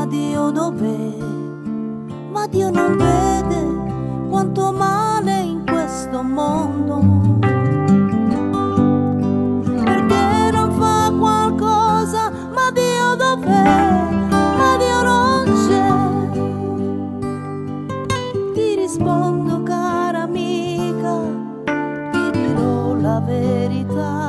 ma Dio dov'è? Ma Dio non vede quanto male in questo mondo, perché non fa qualcosa? Ma Dio dov'è? Ma Dio non c'è. Ti rispondo, cara amica, ti dirò la verità.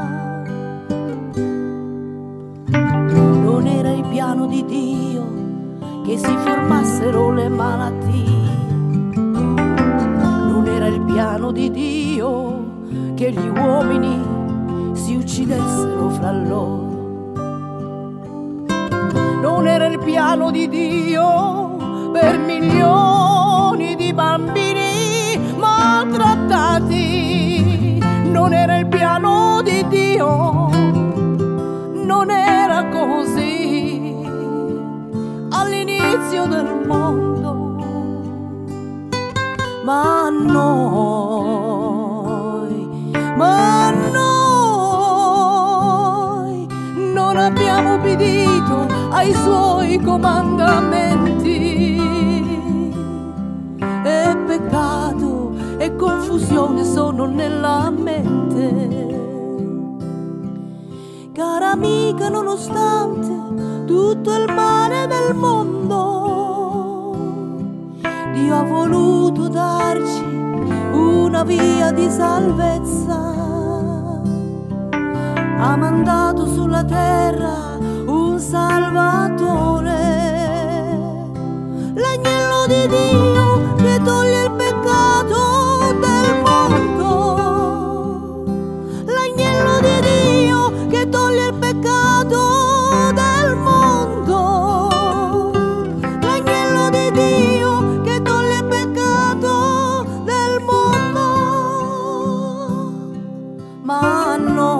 Non era il piano di Dio che si formassero le malattie, non era il piano di Dio che gli uomini si uccidessero fra loro, non era il piano di Dio per milioni di bambini maltrattati, non era il piano di Dio, non era così all'inizio del mondo, ma noi non abbiamo obbedito ai suoi comandamenti, e peccato e confusione sono nella mente. Cara amica, nonostante tutto il male del mondo, Dio ha voluto darci una via di salvezza. Ha mandato sulla terra un Salvatore, l'agnello di Dio che toglie il peccato del mondo, l'agnello di Dio che toglie il peccato del mondo, l'agnello di Dio che toglie il peccato del mondo. Ma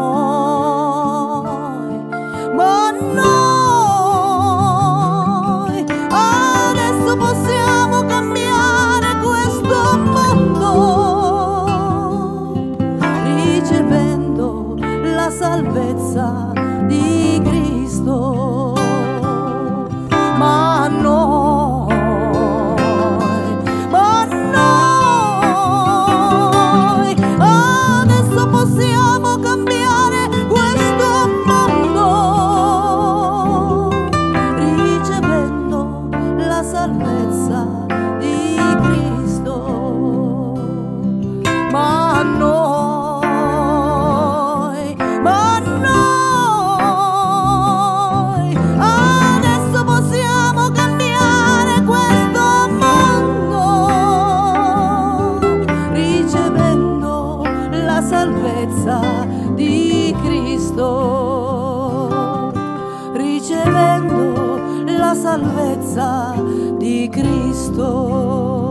noi adesso possiamo cambiare questo mondo, ricevendo la salvezza di Cristo. Ma noi adesso possiamo cambiare questo mondo, ricevendo la salvezza di Cristo. Ma noi adesso possiamo cambiare questo mondo, ricevendo la salvezza di Cristo, ricevendo la salvezza di Cristo.